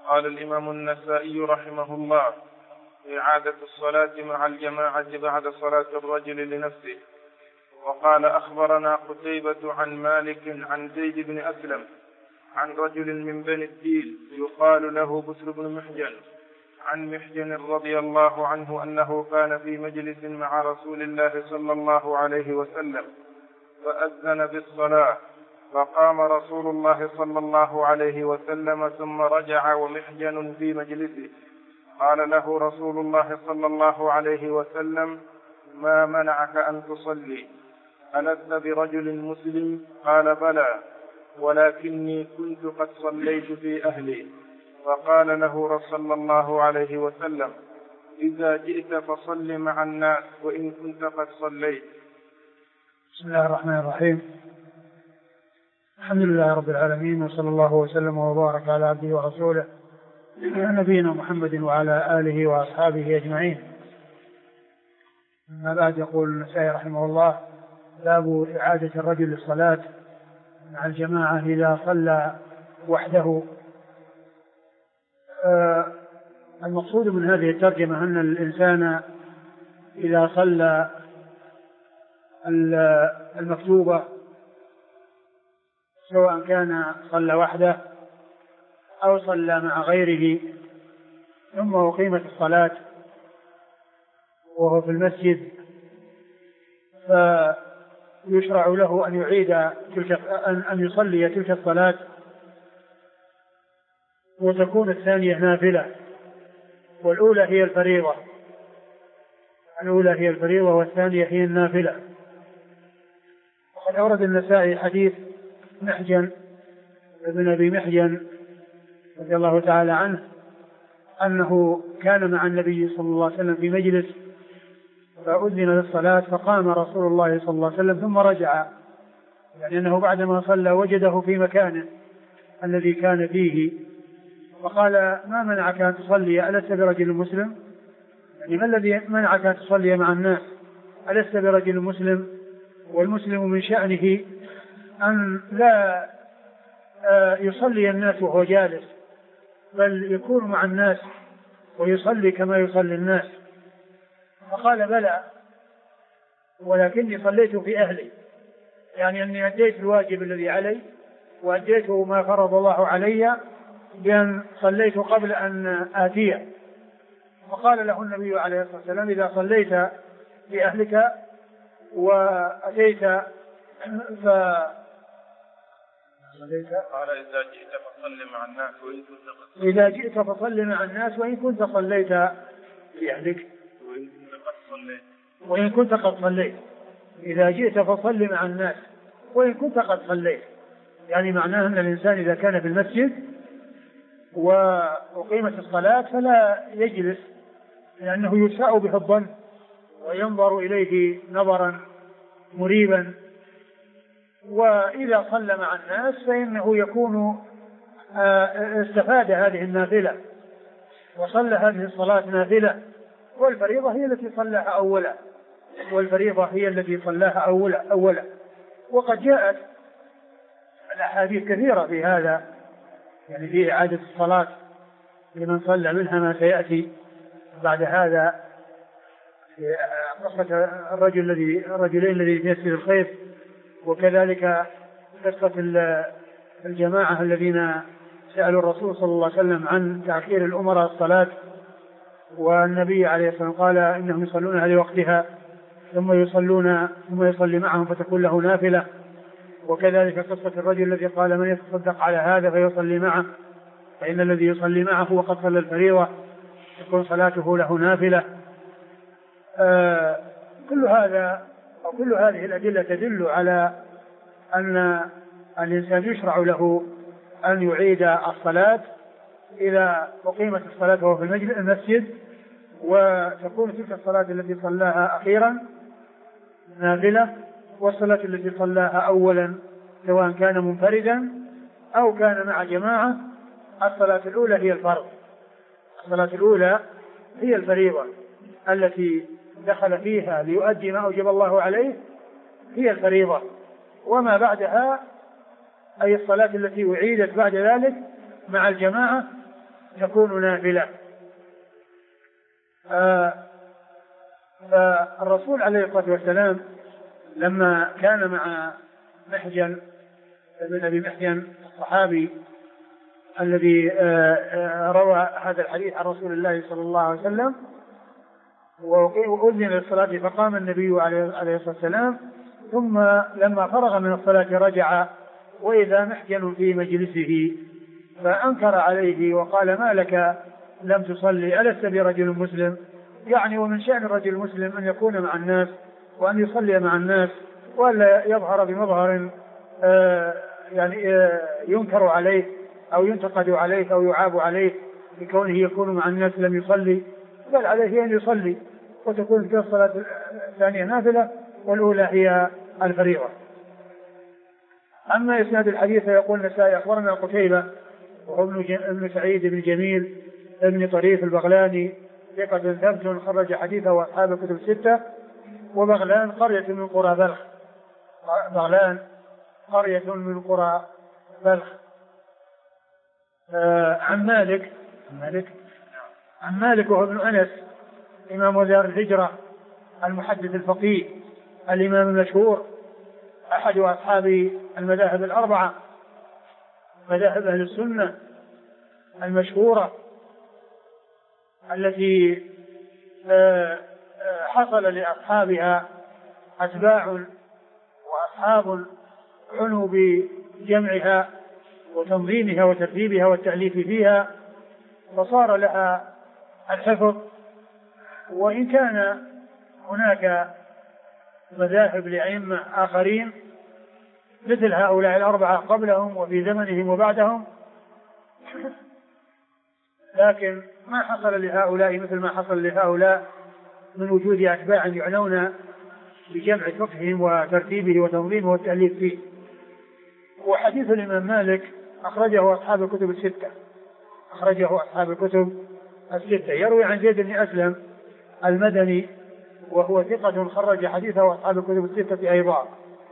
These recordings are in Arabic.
قال الإمام النسائي رحمه الله: إعادة الصلاة مع الجماعة بعد صلاة الرجل لنفسه. وقال: أخبرنا قتيبة عن مالك عن زيد بن أسلم عن رجل من بني الديل يقال له بسر بن محجن عن محجن رضي الله عنه أنه كان في مجلس مع رسول الله صلى الله عليه وسلم فأذن بالصلاة، فقام رسول الله صلى الله عليه وسلم ثم رجع ومحجن في مجلسه. قال له رسول الله صلى الله عليه وسلم: ما منعك أن تصلي؟ ألست برجل مسلم؟ قال: بلى، ولكني كنت قد صليت في أهلي. فقال له صلى الله عليه وسلم: إذا جئت فصل مع الناس وإن كنت قد صليت. بسم الله الرحمن الرحيم. الحمد لله رب العالمين، وصلى الله وسلم وبارك على عبده ورسوله نبينا محمد وعلى آله وأصحابه أجمعين. أما بعد، يقول النسائي رحمه الله: باب إعادة الرجل للصلاة مع الجماعة إذا صلى وحده. المقصود من هذه الترجمة أن الإنسان إذا صلى المكتوبة، سواء كان صلى وحده أو صلى مع غيره، ثم أقيمت الصلاة وهو في المسجد، فيشرع له أن يعيد أن يصلي تلك الصلاة، وتكون الثانية نافلة، والأولى هي الفريضة، والثانية هي النافلة. وقد أورد النسائي حديث محجن ابن أبي محجن رضي الله تعالى عنه أنه كان مع النبي صلى الله عليه وسلم في مجلس فأذن للصلاة، فقام رسول الله صلى الله عليه وسلم ثم رجع، يعني أنه بعدما صلى وجده في مكانه الذي كان فيه، فقال: ما منعك أن تصلي؟ ألست برجل مسلم؟ يعني ما الذي منعك أن تصلي مع الناس؟ ألست برجل مسلم؟ والمسلم من شأنه أن لا يصلي الناس وهو جالس، بل يكون مع الناس ويصلي كما يصلي الناس. فقال: بلى، ولكني صليت في أهلي، يعني أني أديت الواجب الذي علي وأديت ما فرض الله علي بأن صليت قبل أن آتيه. فقال له النبي عليه الصلاة والسلام: إذا صليت في أهلك وأتيت قال: إذا جئت فصل مع الناس وإن كنت صليت في أهلك وإن كنت قد صليت. إذا جئت فصل مع الناس وإن كنت قد صليت، يعني معناه أن الإنسان إذا كان في المسجد وأقيمت الصلاة فلا يجلس، لأنه يساء به الظن وينظر إليه نظرا مريبا. وإذا صلى مع الناس فإنه يكون استفاد هذه النافلة وصلى هذه الصلاة نافلة، والفريضة هي التي صلاها أولا. وقد جاءت الأحاديث كثيرة في هذا، يعني في إعادة الصلاة لمن صلى، منها ما سيأتي بعد هذا في قصة الرجلين الذي في مسجد الخيف، وكذلك قصة الجماعة الذين سألوا الرسول صلى الله عليه وسلم عن تأخير الأمراء الصلاة، والنبي عليه الصلاة والسلام قال إنهم يصلون لوقتها ثم يصلي معهم فتكون له نافلة. وكذلك قصة الرجل الذي قال: من يتصدق على هذا فيصلي معه، فإن الذي يصلي معه وقد صلى الفريضة تكون صلاته له نافلة. كل هذه الأدلة تدل على أن الإنسان يشرع له أن يعيد الصلاة إذا أقيمت الصلاة وهو في المسجد، وتكون تلك الصلاة التي صلاها أخيرا نافلة، والصلاة التي صلاها أولا سواء كان منفردا أو كان مع جماعة الصلاة الأولى هي الفرض، الصلاة الأولى هي الفريضة التي دخل فيها ليؤدي ما أوجب الله عليه، هي الفريضة. وما بعدها أي الصلاة التي أعيدت بعد ذلك مع الجماعة تكون نافلة. فالرسول عليه الصلاة والسلام لما كان مع محجن ابن أبي محجن الصحابي الذي روى هذا الحديث عن رسول الله صلى الله عليه وسلم، وأذن للصلاة فقام النبي عليه الصلاة والسلام، ثم لما فرغ من الصلاة رجع وإذا محجن في مجلسه فأنكر عليه وقال: ما لك لم تصلي؟ ألست برجل مسلم؟ يعني ومن شأن الرجل المسلم أن يكون مع الناس وأن يصلي مع الناس، ولا يظهر بمظهر يعني ينكر عليه أو ينتقد عليه أو يعاب عليه بكونه يكون مع الناس لم يصلي، بل عليه أن يصلي وتكون في الصلاة الثانية نافلة والأولى هي الفريضة. أما إسناد الحديث يقول النسائي: أخبرنا قتيبة وهو ابن سعيد بن جميل ابن طريف البغلاني ثقة ثبت خرج حديثه أصحاب الكتب الستة. وبغلان قرية من قرى بلخ. بغلان قرية من قرى بلخ. عن مالك وهو ابن أنس إمام دار الهجرة المحدث الفقيه الإمام المشهور أحد أصحاب المذاهب الأربعة، مذاهب أهل السنة المشهورة التي حصل لأصحابها أتباع وأصحاب عنوا بجمعها وتنظيمها وترتيبها والتأليف فيها، فصار لها الحفظ. وإن كان هناك مذاهب لأئمة آخرين مثل هؤلاء الأربعة قبلهم وفي زمنهم وبعدهم، لكن ما حصل لهؤلاء مثل ما حصل لهؤلاء من وجود أتباع يعنون بجمع فقههم وترتيبه وتنظيمه والتأليف فيه. وحديث الإمام مالك أخرجه أصحاب الكتب الستة. يروي عن زيد بن أسلم المدني وهو ثقة خرج حديثه أصحاب الكتب الستة أيضا.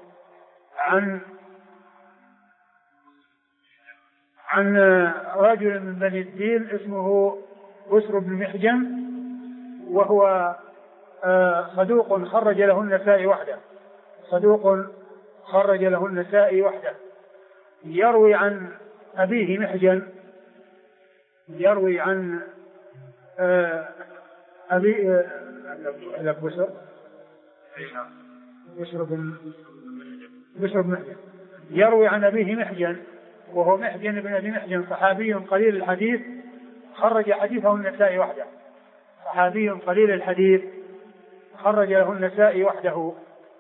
عن رجل من بني الدين اسمه بسر بن محجن وهو صدوق خرج له النسائي وحده. يروي عن أبيه محجن، يروي عن أبي بسر بن محجن، يروي عن أبيه محجن وهو محجن بن أبي محجن صحابي قليل الحديث خرج حديثه النسائي وحده. صحابي قليل الحديث خرج له النسائي وحده.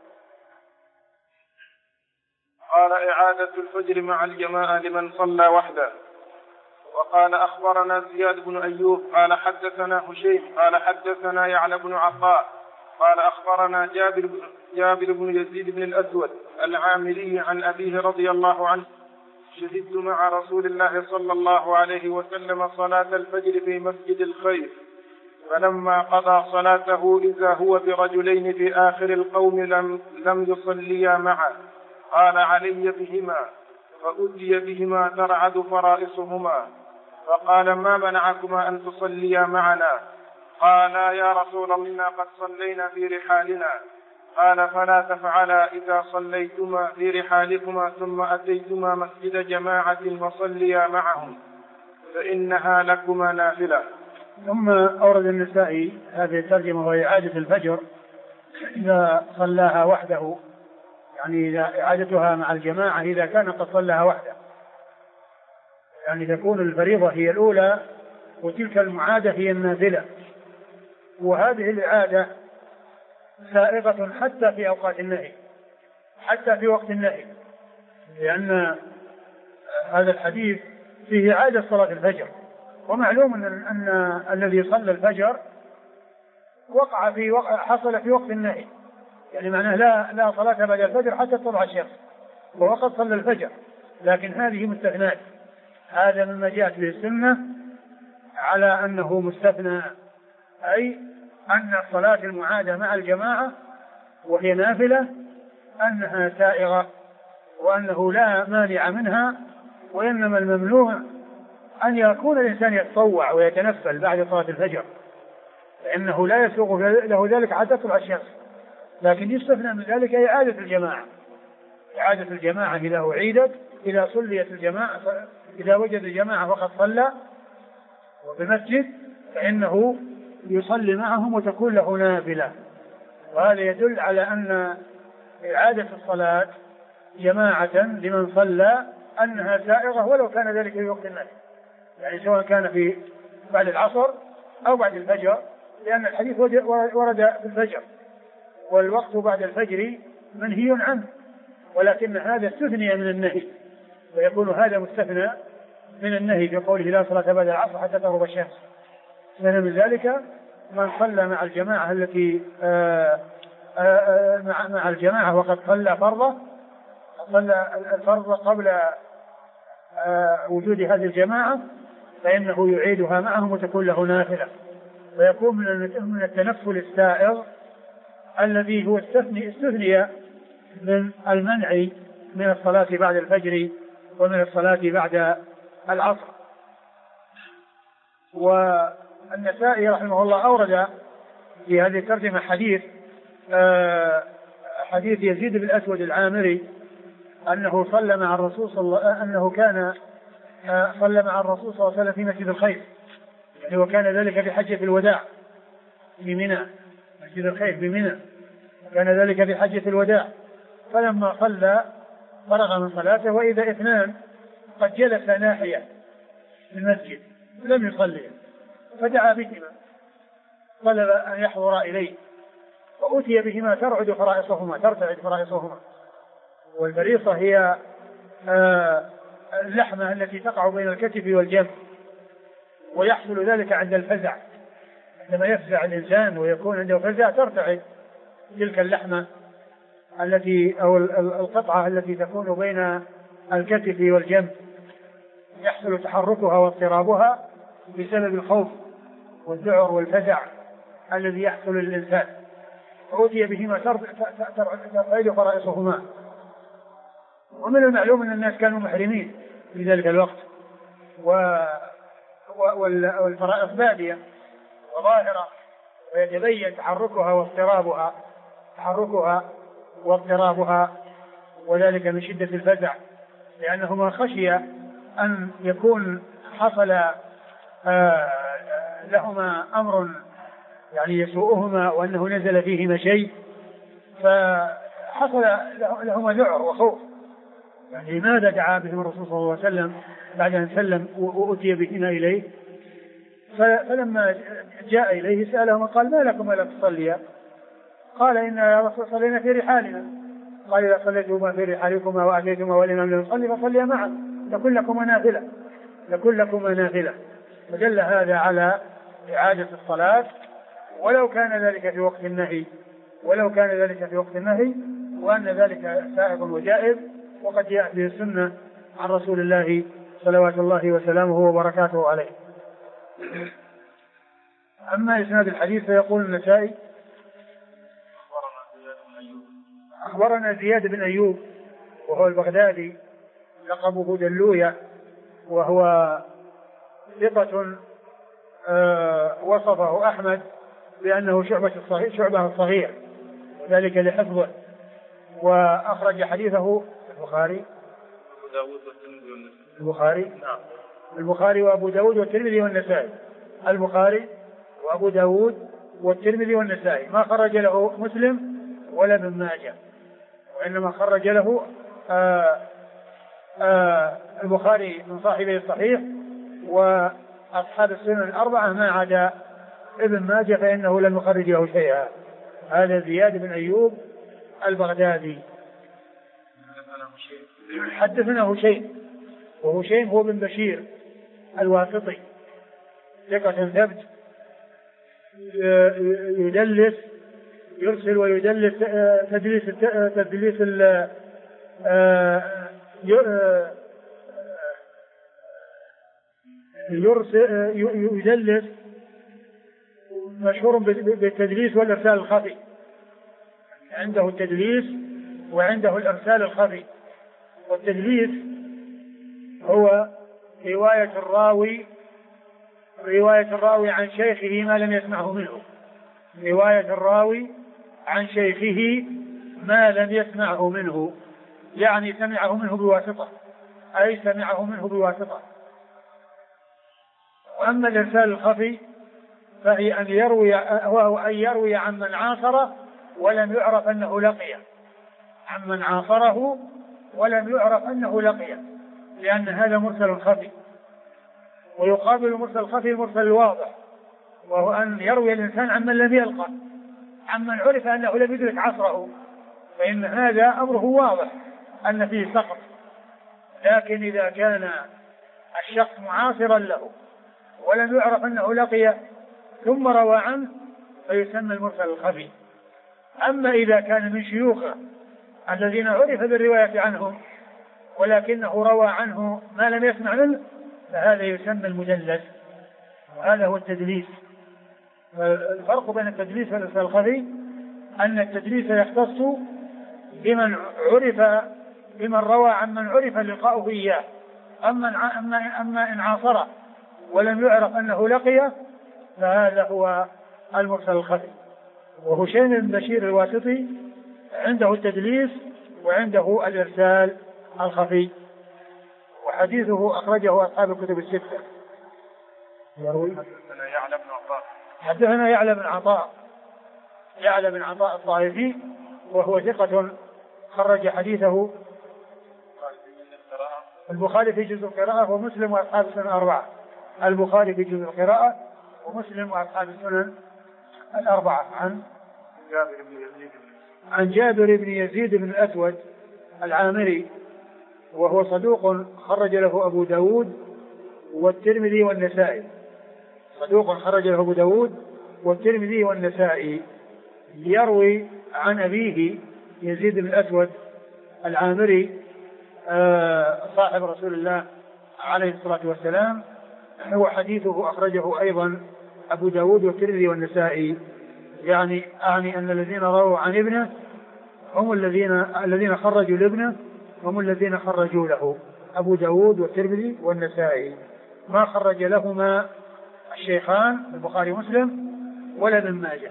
قال: إعادة الفجر مع الجماعة لمن صلى وحده. وقال: أخبرنا زياد بن أيوب قال حدثنا هشيم قال حدثنا يعلى بن عطاء قال أخبرنا جابر بن يزيد بن الأسود العامري عن أبيه رضي الله عنه: شهدت مع رسول الله صلى الله عليه وسلم صلاة الفجر في مسجد الخير، فلما قضى صلاته إذا هو برجلين في آخر القوم لم يصليا معه، قال: علي بهما، فأتي بهما ترعد فرائصهما، فقال: ما منعكما أن تصليا معنا؟ قالا: يا رسول الله قد صلينا في رحالنا. قال: فلا تفعلا إذا صليتما في رحالكما ثم أتيتما مسجد جماعة وصليا معهم، فإنها لكما نافلة. ثم أورد النسائي هذه الترجمة وهي إعادة الفجر إذا صلاها وحده، يعني إعادتها مع الجماعة إذا كان قد صلاها وحده، يعني تكون الفريضة هي الأولى وتلك المعادة هي النافلة. وهذه الإعادة سائغة حتى في أوقات النهي، حتى في وقت النهي، لأن هذا الحديث فيه إعادة صلاة الفجر، ومعلوم أن الذي صلى الفجر حصل في وقت النهي، يعني معناه لا صلاة بعد الفجر حتى تطلع الشمس، ووقت صلى الفجر، لكن هذه مستثنات. هذا مما جاءت به السنة على أنه مستثنى، أي أن الصلاة المعادة مع الجماعة وهي نافلة أنها سائغة، وأنه لا مانع منها، وإنما الممنوع أن يكون الإنسان يتطوع ويتنفل بعد صلاة الفجر، فإنه لا يسوغ له ذلك حتى تطلع الشمس، لكن يستثنى من ذلك إعادة الجماعة. إعادة الجماعة إذا أعيدت، إذا صليت الجماعة، إذا وجد الجماعة وقد صلى وبمسجد فإنه يصلي معهم وتكون له نافلة. وهذا يدل على أن إعادة الصلاة جماعة لمن صلى أنها سائغة ولو كان ذلك في وقت النهي، يعني سواء كان في بعد العصر أو بعد الفجر، لأن الحديث ورد في الفجر، والوقت بعد الفجر منهي عنه، ولكن هذا استثني من النهي، ويكون هذا مستثنى من النهي في قوله لا صلاة بعد العصر حتى تغرب الشمس. من ذلك من صلى مع الجماعة التي مع الجماعة وقد صلى فرضه، صلى الفرض قبل وجود هذه الجماعة، فإنه يعيدها معهم وتكون له نافلة، ويكون من التنفل السائغ الذي هو استثني من المنع من الصلاة بعد الفجر ومن الصلاة بعد العصر. والنسائي رحمه الله أورد في هذه الترجمة حديث يزيد بن الأسود العامري أنه صلى مع الرسول صلى الله عليه وسلم في مسجد الخيف، يعني وكان ذلك في حجة الوداع في منى، مسجد الخيف بمنى، كان ذلك في حجة الوداع. فلما صلى فرغ من صلاته وإذا اثنان قد جلس ناحية المسجد لم يصلي، فدعا بهما طلب أن يحضر إليه، وأتي بهما ترتعد فرائصهما. والبريصة هي اللحمة التي تقع بين الكتف والجنب، ويحصل ذلك عند الفزع، عندما يفزع الإنسان ويكون عنده فزع ترتعد تلك اللحمة التي أو القطعة التي تكون بين الكتف والجنب، يحصل تحركها واضطرابها بسبب الخوف والذعر والفزع الذي يحصل للإنسان. أوتي بهما ترتعد فرائصهما. ومن المعلوم أن الناس كانوا محرمين في ذلك الوقت، والفرائص بادية وظاهرة، ويتبين تحركها واضطرابها، وذلك من شدة الفزع، لأنهما خشي أن يكون حصل لهما أمر يعني يسوءهما وأنه نزل فيهما شيء، فحصل لهما ذعر وخوف. يعني لماذا دعا بهم الرسول صلى الله عليه وسلم بعد أن سلم وأتي بهما إليه؟ فلما جاء إليه سألهما قال ما لكم ألا تصليا؟ قال إن يا رسول صلينا في رحالنا. قال إذا صليتما في رحالكما وأتيتما والإمام لم يصلي فصليا معا لكن لكما نافلة. فدل هذا على إعادة الصلاة ولو كان ذلك في وقت النهي، وأن ذلك سائغ وجائز، وقد جاء به السنة عن رسول الله صلوات الله وسلامه وبركاته عليه. أما إسناد الحديث فيقول النسائي أخبرنا زياد بن أيوب وهو البغدادي لقبه دلوية، وهو ثقة وصفه أحمد بأنه شعبة الصغير، ذلك لحفظه، وأخرج حديثه البخاري وأبو داود والترمذي والنسائي. البخاري وأبو داود والترمذي والنسائي، ما خرج له مسلم ولا ابن ماجه، وإنما خرج له البخاري من صاحبه الصحيح وأصحاب السنن الأربعة ما عدا ابن ماجه فإنه لم يخرج له شيئا. هذا زياد بن أيوب البغدادي. حدثنا هشيم، وهشيم هو بن بشير الواسطي، ثقة ثبت، يدلس، يرسل ويدلس تدليس يدلس، مشهور بالتدليس والإرسال الخفي، عنده التدليس وعنده الإرسال الخفي. والتدليس هو رواية الراوي عن شيخه ما لم يسمعه منه، رواية الراوي عن شيخه ما لم يسمعه منه، يعني سمعه منه بواسطة، أي سمعه منه بواسطة. وأما الإرسال الخفي فهي أن يروي عمن عاصره ولم يعرف أنه لقيه، عمن عاصره ولم يعرف أنه لقيه، لأن هذا مرسل خفي. ويقابل المرسل الخفي المرسل الواضح، وهو أن يروي الإنسان عمن لم يلقى، عمن عرف أنه لم يدرك عصره، فإن هذا أمره واضح أن فيه سقط. لكن إذا كان الشخص معاصرا له ولم يعرف أنه لقيه ثم روى عنه فيسمى المرسل الخفي. أما إذا كان من شيوخه الذين عرف بالرواية عنهم ولكنه روى عنه ما لم يسمع منه فهذا يسمى المدلس، وهذا هو التدليس. الفرق بين التدليس والإرسال الخفي أن التدليس يختص بمن روى عمن عرف لقاؤه إياه. أما إن عاصره ولم يعرف أنه لقيه فهذا هو المرسل الخفي. وهشيم بن بشير الواسطي عنده التدليس وعنده الإرسال الخفي، وحديثه أخرجه أصحاب الكتب الستة. حدثنا يعلى بن عطاء الطائفي وهو ثقة خرج حديثه البخاري في جزء القراءة ومسلم وأصحاب السنن الأربعة. البخاري في جزء القراءة ومسلم وأصحاب السنن الأربعة. عن جابر بن يزيد بن الأسود العامري وهو صدوق خرج له أبو داود والترمذي والنسائي، صدوق خرج له أبو داود والترمذي والنسائي، يروي عن أبيه يزيد بن الأسود العامري صاحب رسول الله عليه الصلاة والسلام، هو حديثه أخرجه أيضا أبو داود والترمذي والنسائي، يعني أن الذين رووا عن ابنه هم الذين خرجوا لابنه هم الذين خرجوا له، أبو داود والترمذي والنسائي، ما خرج لهما الشيخان البخاري ومسلم ولا ابن ماجه.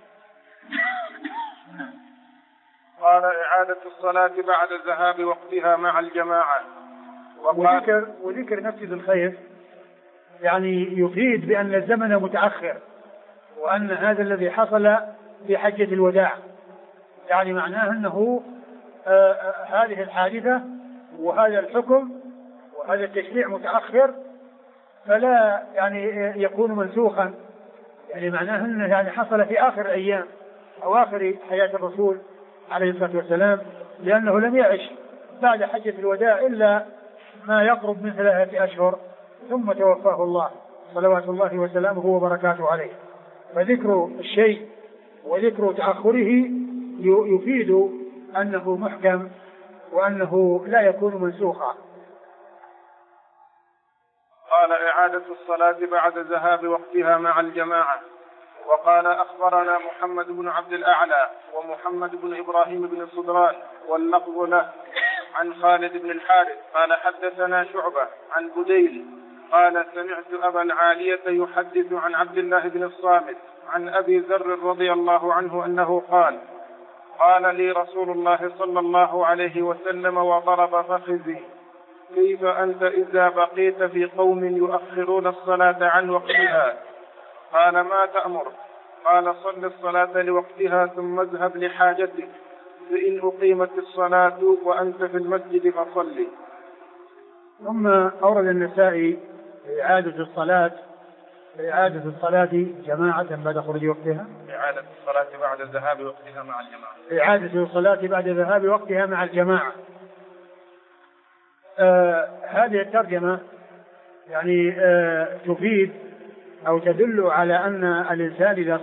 قال إعادة الصلاة بعد ذهاب وقتها مع الجماعة. وذكر نفس الخير يعني يفيد بأن الزمن متأخر، وأن هذا الذي حصل في حجة الوداع يعني معناه أنه هذه الحادثة وهذا الحكم وهذا التشريع متأخر، فلا يعني يكون منسوخا، يعني معناه أنه يعني حصل في آخر الأيام أو آخر حياة الرسول عليه الصلاة والسلام، لأنه لم يعش بعد حجة الوداع إلا ما يقرب من 3 أشهر ثم توفاه الله صلوات الله وسلامه وبركاته عليه. فذكر الشيء وذكر تأخره يفيد أنه محكم وأنه لا يكون منسوخا. قال إعادة الصلاة بعد ذهاب وقتها مع الجماعة. وقال أخبرنا محمد بن عبد الأعلى ومحمد بن إبراهيم بن صدران واللفظ له عن خالد بن الحارث قال حدثنا شعبة عن بديل قال سمعت أبا العالية يحدث عن عبد الله بن الصامت عن أبي ذر رضي الله عنه أنه قال لي رسول الله صلى الله عليه وسلم وضرب فخذي كيف أنت إذا بقيت في قوم يؤخرون الصلاة عن وقتها؟ قال ما تأمر؟ قال صل الصلاة لوقتها ثم اذهب لحاجتك، فإن أقيمت الصلاة وأنت في المسجد فصلي. ثم أورد النسائي إعادة الصلاة جماعة بعد خروج وقتها، إعادة الصلاة بعد ذهاب وقتها مع الجماعة، إعادة الصلاة بعد ذهاب وقتها مع الجماعة. هذه الترجمة يعني تفيد أو تدل على أن الإنسان إذا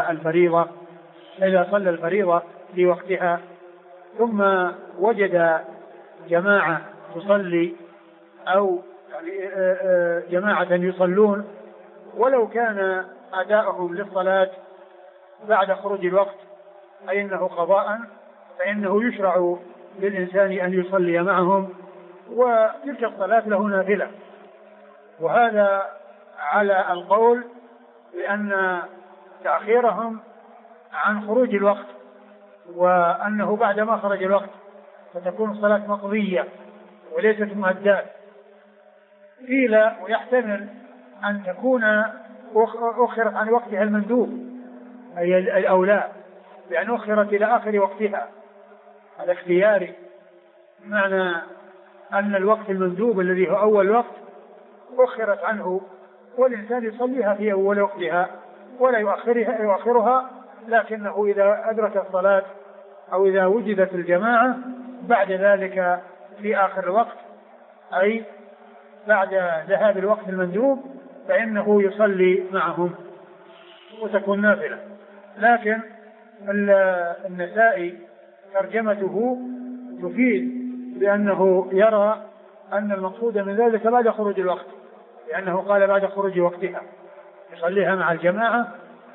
صلى الفريضة في وقتها ثم وجد جماعة تصلي أو يعني جماعة يصلون ولو كان أداؤهم للصلاة بعد خروج الوقت أي أنه قضاء، فإنه يشرع للإنسان أن يصلي معهم، وتلك الصلاة له نافلة، وهذا على القول بأن تأخيرهم عن خروج الوقت وأنه بعدما خرج الوقت فتكون الصلاة مقضية وليست مؤداة. قيل ويحتمل أن تكون أخرت عن وقتها المندوب أي الأولى بأن أخرت إلى آخر وقتها الاختياري، معنى أن الوقت المندوب الذي هو أول وقت أخرت عنه والإنسان يصليها في أول وقتها ولا يؤخرها، لكنه إذا أدرك الصلاة أو إذا وجدت الجماعة بعد ذلك في آخر الوقت أي بعد ذهاب الوقت المندوب فإنه يصلي معهم وتكون نافلة. لكن النسائي ترجمته تفيد بأنه يرى أن المقصود من ذلك بعد خروج الوقت، لأنه قال بعد خروج وقتها يصليها مع الجماعة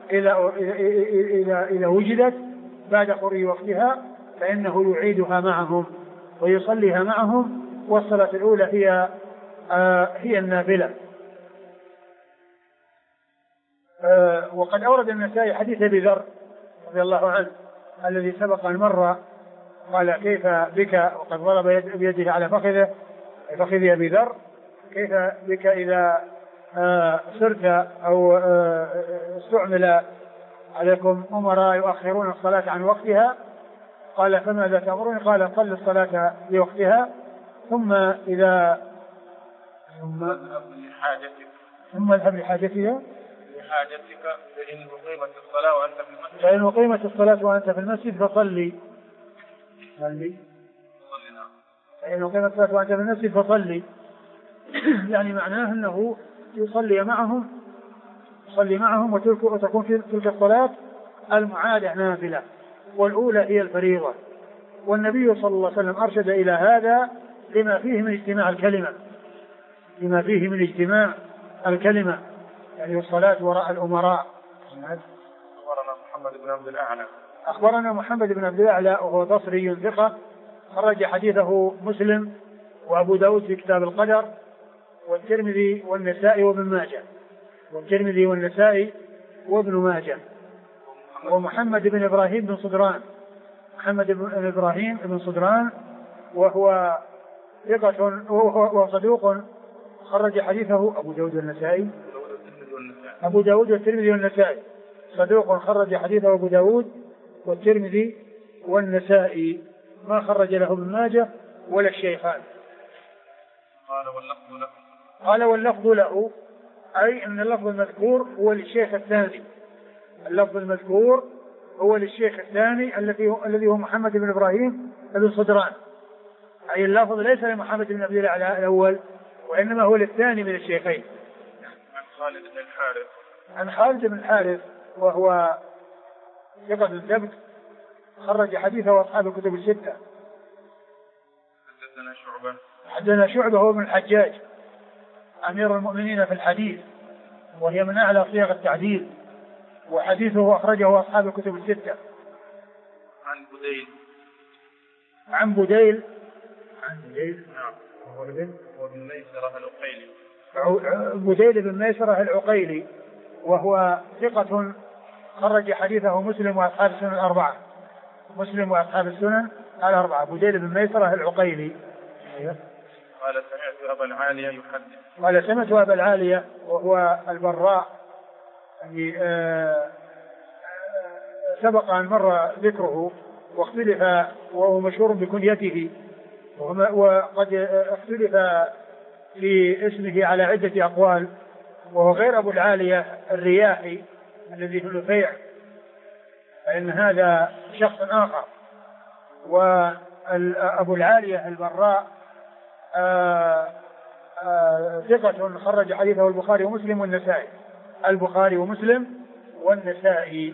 إذا وجدت بعد خروج وقتها فإنه يعيدها معهم ويصليها معهم، والصلاة الأولى هي النافلة. وقد أورد النسائي حديث أبي ذر رضي الله عنه الذي سبق أن مر، قال كيف بك وقد ضرب بيده على فخذ أبي ذر، كيف بك إذا صرت أو استعمل عليكم أمراء يؤخرون الصلاة عن وقتها، قال فماذا تأمرون؟ قال صل الصلاة لوقتها ثم اذهب لحاجتها فإن أقيمت الصلاة وأنت في المسجد فصلي. فإن أقيمت الصلاة وأنت في المسجد فصلي يعني معناه أنه يصلي معهم وتكون في تلك الصلاة المعادة نافلة والأولى هي الفريضة. والنبي صلى الله عليه وسلم أرشد إلى هذا لما فيه من اجتماع الكلمة يعني الصلاة وراء الأمراء. أخبرنا محمد بن عبد الأعلى وهو بصري ثقة، خرج حديثه مسلم وأبو داود في كتاب القدر والترمذي والنسائي وابن ماجه. ومحمد بن إبراهيم بن صدران وهو ثقة وهو صدوق، خرج حديثه أبو داود والترمذي والنسائي، صدوق خرج حديثه أبو داود والترمذي والنسائي، ما خرج له ابن ماجه ولا الشيخان. قال واللفظ له أي أن اللفظ المذكور هو للشيخ الثاني الذي هو محمد بن إبراهيم بن صدران، أي اللفظ ليس لمحمد بن عبد الأعلى الأول وإنما هو للثاني من الشيخين. عن خالد بن الحارث وهو ثقة الثبت، خرج حديثه وأصحاب الكتب الستة. حدثنا شعبة هو ابن الحجاج أمير المؤمنين في الحديث، وهي من أعلى صيغ التعديل، وحديثه أخرجه أصحاب الكتب الستة. عن بديل بديل بن ميسرة العقيلي وهو ثقة، خرج حديثه مسلم وأصحاب السنن الأربعة. بديل بن ميسرة العقيلي. قال سمعت أبا العالية وهو البراء، يعني سبق أن مر ذكره واختلف، وهو مشهور بكنيته، وقد اختلف في اسمه على عدة أقوال، وهو غير أبو العالية الرياحي الذي في النفيع، فإن هذا شخص آخر. وأبو العالية البراء ثقة، خرج حديثه البخاري ومسلم والنسائي.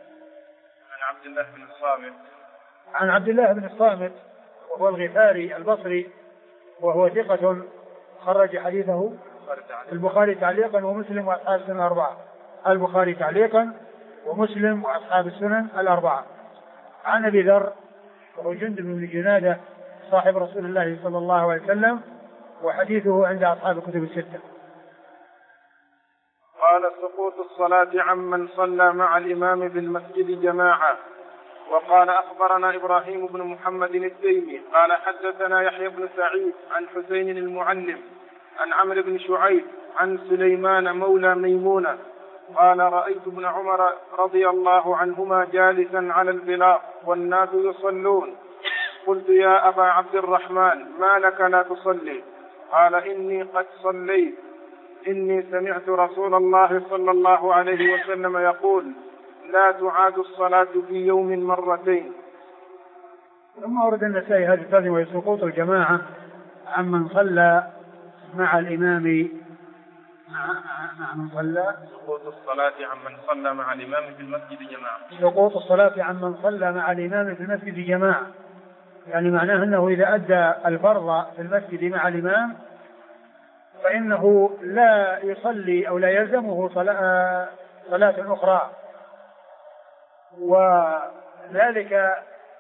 عن عبد الله بن الصامت وهو الغفاري البصري، وهو ثقة، خرج حديثه البخاري تعليقا ومسلم وأصحاب السنن الأربعة. البخاري تعليقا ومسلم وأصحاب السنن الأربعة. عن أبي ذر وهو جندب بن جنادة صاحب رسول الله صلى الله عليه وسلم، وحديثه عند أصحاب الكتب الستة. قال سقوط الصلاة عمن صلى مع الإمام بالمسجد جماعة. وقال أخبرنا إبراهيم بن محمد التيمي قال حدثنا يحيى بن سعيد عن حسين المعلم عن عمرو بن شعيب عن سليمان مولى ميمونة قال رأيت ابن عمر رضي الله عنهما جالسا على البلاط والناس يصلون، قلت يا أبا عبد الرحمن ما لك لا تصلي؟ قال إني قد صليت، إني سمعت رسول الله صلى الله عليه وسلم يقول لا تعاد الصلاة في يوم مرتين. ثم ورد النسائي هذه الترجمة وهي سقوط الجماعة عمن صلى مع الإمام سقوط الصلاة عمن صلى مع الإمام في المسجد جماعة. سقوط الصلاة عمن صلى مع الإمام في المسجد جماعة، يعني معناه أنه إذا أدى الفرض في المسجد مع الإمام فإنه لا يصلي أو لا يلزمه صلاة أخرى. وذلك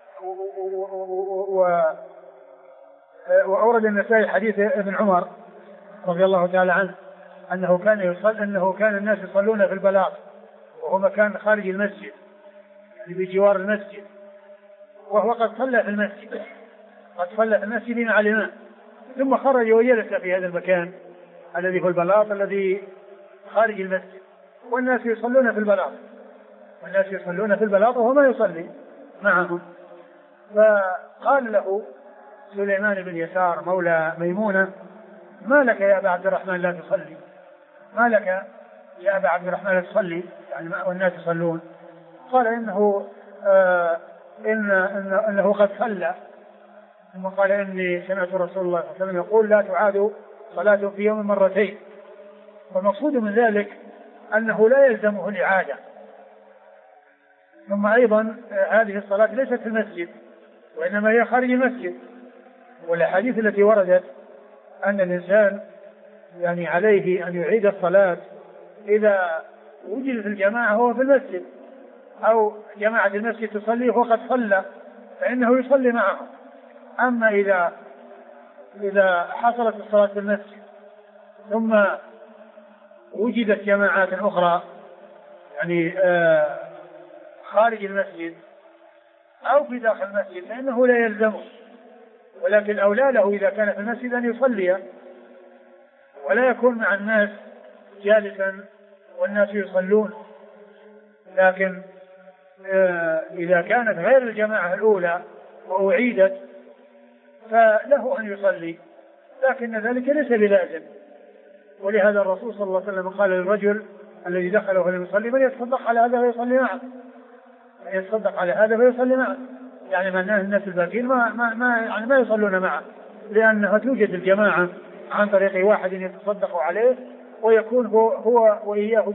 وأورد النسائي حديث ابن عمر رضي الله تعالى عنه أنه كان الناس يصلون في البلاط وهو مكان خارج المسجد يعني بجوار المسجد، وهو قد صلى في المسجد مع الإمام، ثم خرج وجلس في هذا المكان الذي هو البلاط الذي خارج المسجد، والناس يصلون في البلاط وهو ما يصلي معهم. فقال له سليمان بن يسار مولى ميمونة ما لك يا أبا عبد الرحمن لا تصلي؟ ما لك يا أبا عبد الرحمن لا تصلي يعني والناس يصلون؟ قال إنه قد صلى، ثم قال إني سمعت رسول الله صلى الله عليه وسلم يقول لا تعاد صلاة في يوم مرتين. والمقصود من ذلك أنه لا يلزمه الإعادة. ثم أيضا هذه الصلاة ليست في المسجد وإنما هي خارج المسجد، والأحاديث التي وردت أن الإنسان يعني عليه أن يعيد الصلاة إذا وجدت الجماعة هو في المسجد أو جماعة المسجد تصلي وهو قد صلى فإنه يصلي معهم. أما إذا حصلت الصلاة في المسجد ثم وجدت جماعات أخرى يعني خارج المسجد أو في داخل المسجد فإنه لا يلزمه، ولكن أولى له إذا كان في المسجد أن يصلي ولا يكون مع الناس جالسا والناس يصلون. لكن إذا كانت غير الجماعة الأولى وأعيدت فله أن يصلي، لكن ذلك ليس بلازم. ولهذا الرسول صلى الله عليه وسلم قال للرجل الذي دخل وهو يصلي من يتصدق على هذا ويصلي معه، يعني معناه الناس الباقين ما يصلون معه، لأنها توجد الجماعة عن طريق واحد يتصدق عليه ويكون هو وإياه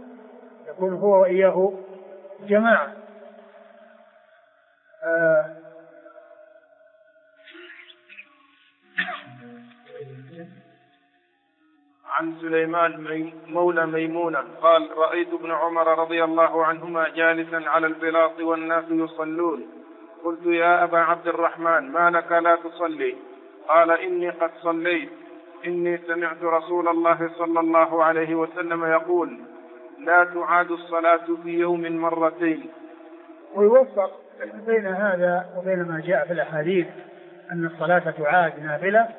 جماعة. عن سليمان مولى ميمونة قال رأيت ابن عمر رضي الله عنهما جالسا على البلاط والناس يصلون، قلت يا أبا عبد الرحمن ما لك لا تصلي؟ قال إني قد صليت، إني سمعت رسول الله صلى الله عليه وسلم يقول لا تعاد الصلاة في يوم مرتين. ويوفق بين هذا وبين ما جاء في الأحاديث أن الصلاة تعاد نافلة،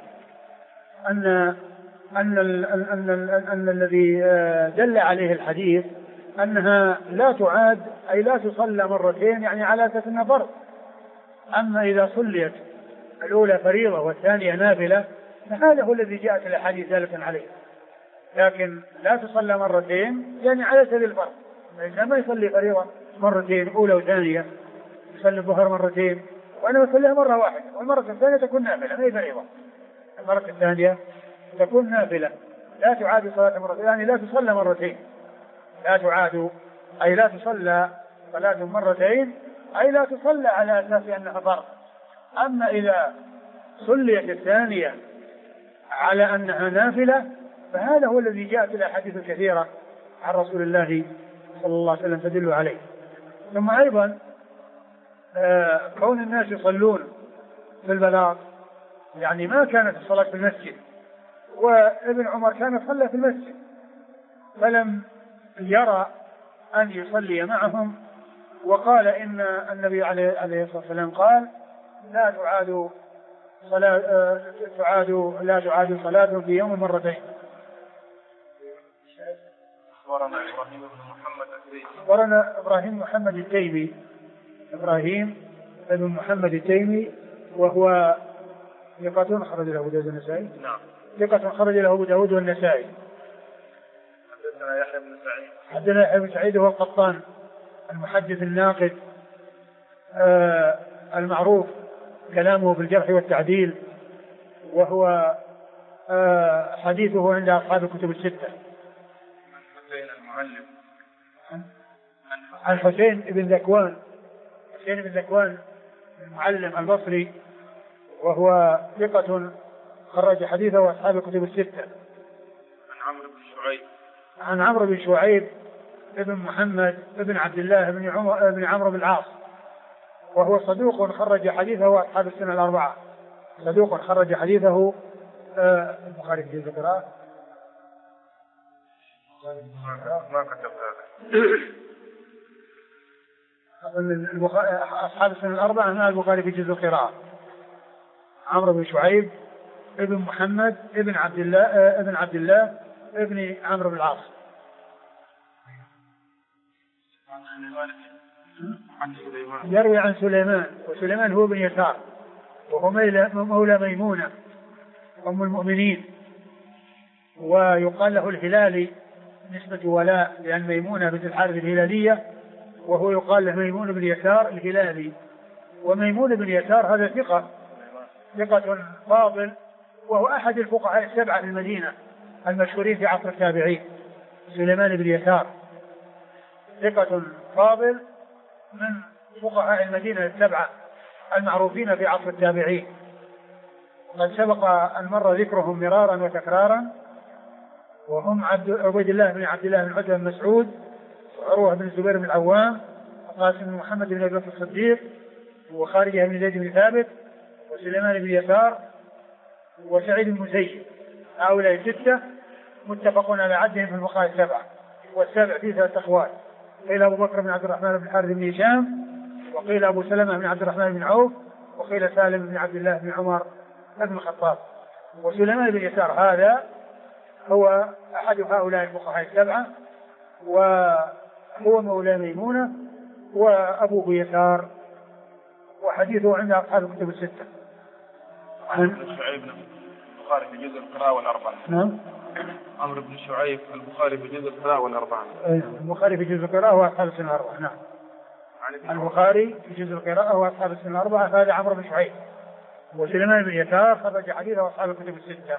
أن الذي دل عليه الحديث أنها لا تعاد أي لا تصلى مرتين يعني على أساس أنها فرض. أما إذا صليت الأولى فريضة والثانية نافلة فهذا هو الذي جاءت الأحاديث دالة عليه، لكن لا تصلى مرتين يعني على سبيل الفرض. إذا ما يصلي فريضة مرتين أولى وثانية، يصلي الظهر مرتين وأنا يصليها مرة واحدة والمرة الثانية تكون نافلة ما هي فريضة، المرة الثانية تكون نافلة. لا تعاد صلاة مرتين يعني لا تصلى مرتين، لا تعاد أي لا تصلى صلاة مرتين أي لا تصلى على أساس أنها فرض. أما إذا صليت الثانية على أنها نافلة فهذا هو الذي جاءت الأحاديث الكثيرة عن رسول الله صلى الله عليه وسلم تدل عليه. ثم أيضا كون الناس يصلون في البلاط يعني ما كانت الصلاة في المسجد، وابن عمر كان صلى في المسجد فلم يرى أن يصلي معهم، وقال إن النبي عليه الصلاة والسلام قال لا تعاد صلاة في يوم مرتين. أخبرنا إبراهيم بن محمد التيمي وهو ثقة خرج له أبو داود والنسائي. نعم. ثقة خرج له أبو داود والنسائي. حدثنا يحيى بن سعيد وهو القطان المحدث الناقد المعروف كلامه في الجرح والتعديل، وهو حديثه عند أصحاب الكتب الستة. عن حسين بن ذكوان المعلم البصري، وهو ثقة خرج حديثه أصحاب الكتب الستة. عن عمرو بن شعيب ابن محمد ابن عبد الله بن عمرو بن العاص، وهو صدوق خرج حديثه أصحاب السنة الأربعة. صدوق خرج حديثه البخاري في جزء القراءة. ما كتب هذا أصحاب السنة الأربعة من البخاري في جزء القراءة. عمرو بن شعيب ابن محمد ابن عبد الله ابن عمرو بن العاص. يروي عن سليمان، وسليمان هو بن يسار، وهو مولى ميمونة أم المؤمنين، ويقال له الهلالي نسبة ولاء، لأن ميمونة بنت الحارث الهلالية، وهو يقال له ميمون بن يسار الهلالي. وميمون بن يسار هذا ثقة فاضل، وهو أحد الفقهاء السبعة في المدينة المشهورين في عصر التابعين. سليمان بن يسار ثقة فاضل من فقهاء المدينة السبعة المعروفين في عصر التابعين، وقد سبق أن مر ذكرهم مرارا وتكرارا، وهم عبيد الله بن عتبة بن مسعود، وعروة بن الزبير بن العوام، وقاسم بن محمد بن أبي بكر الصديق، وخارجة بن زيد بن ثابت، وسليمان بن يسار، وسعيد بن مسيب. هؤلاء الستة متفقون على عدهم في الفقهاء السبعة، والسابع فيه 3 أخوات، قيل أبو بكر بن عبد الرحمن بن الحارث بن هشام، وقيل أبو سلمة بن عبد الرحمن بن عوف، وقيل سالم بن عبد الله بن عمر بن الخطاب. وسليمان بن يسار هذا هو أحد هؤلاء الفقهاء السبعة، وهو مولى ميمونة وأبوه يسار، وحديثه عند أصحاب الكتب الستة. عمرو بن شعيب البخاري في جزء القراءة والأربعة. نعم. عمرو بن شعيب البخاري في جزء القراءة والأربعة. البخاري في جزء القراءة وأصحاب السنة الأربعة. نعم. البخاري في جزء القراءة وأصحاب السنة الأربعة، هذا عمرو بن شعيب. وسليمان بن يسار خرج حديثه وأصحاب الكتب الستة.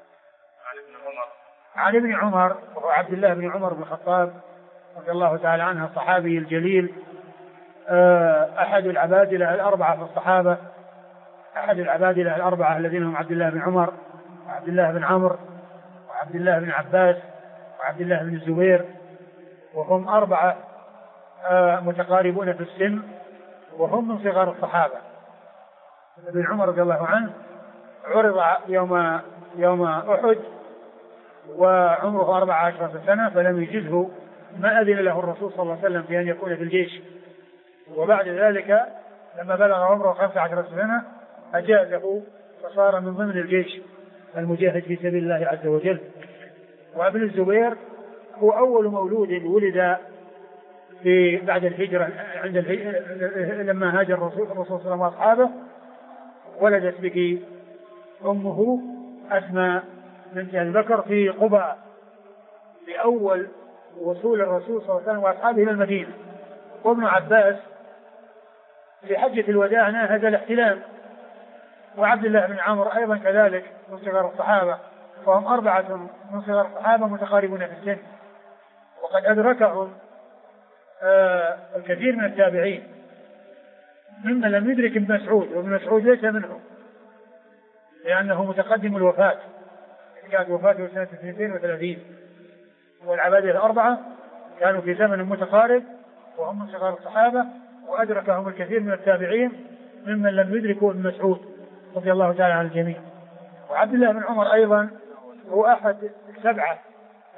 عن ابن عمر وهو عبد الله بن عمر بن الخطاب رضي الله تعالى عنه، الصحابي الجليل، أحد العبادلة الأربعة في الصحابة، أحد العبادلة الأربعة الذين هم عبد الله بن عمر، وعبد الله بن عمرو، وعبد الله بن عباس، وعبد الله بن الزبير، وهم 4 متقاربون في السن، وهم من صغار الصحابة. ابن عمر رضي الله عنه عرض يوم أحد وعمره 14 سنة، فلم يجزه، ما أذن له الرسول صلى الله عليه وسلم في أن يكون في الجيش. وبعد ذلك لما بلغ عمره 15 سنة أجازه، فصار من ضمن الجيش المجاهد في سبيل الله عز وجل. وابن الزبير هو أول مولود ولد بعد الهجرة، لما هاجر الرسول صلى الله عليه وسلم وأصحابه، ولدت به أمه أسماء بنت أبي بكر في قباء، في أول وصول الرسول صلى الله عليه وسلم وأصحابه إلى المدينة. وابن عباس في حجة الوداع ناهز الاحتلام، وعبد الله بن عمرو أيضا كذلك من صغار الصحابة، فهم 4 من صغار الصحابة متقاربون في السن، وقد أدركهم الكثير من التابعين ممن لم يدرك ابن مسعود، وابن مسعود ليس منهم لأنه متقدم الوفاة، كانت وفاته سنة 32. والعبادة 4 كانوا في زمن متقارب وهم من صغار الصحابة، وأدركهم الكثير من التابعين ممن لم يدركوا ابن مسعود رضي الله تعالى عن الجميع. وعبد الله بن عمر أيضا هو أحد 7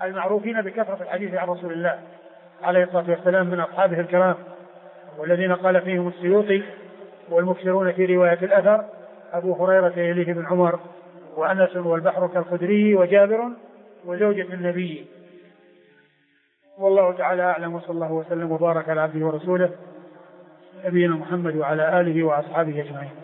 المعروفين بكثرة الحديث عن رسول الله عليه الصلاة والسلام من أصحابه الكرام، والذين قال فيهم السيوطي: والمكثرون في رواية الأثر أبو هريرة يليه بن عمر وأنس والبحر كالخدري وجابر وزوجة النبي. والله تعالى أعلم، وصلى الله وسلم وبارك على عبده ورسوله نبينا محمد وعلى آله وأصحابه أجمعين.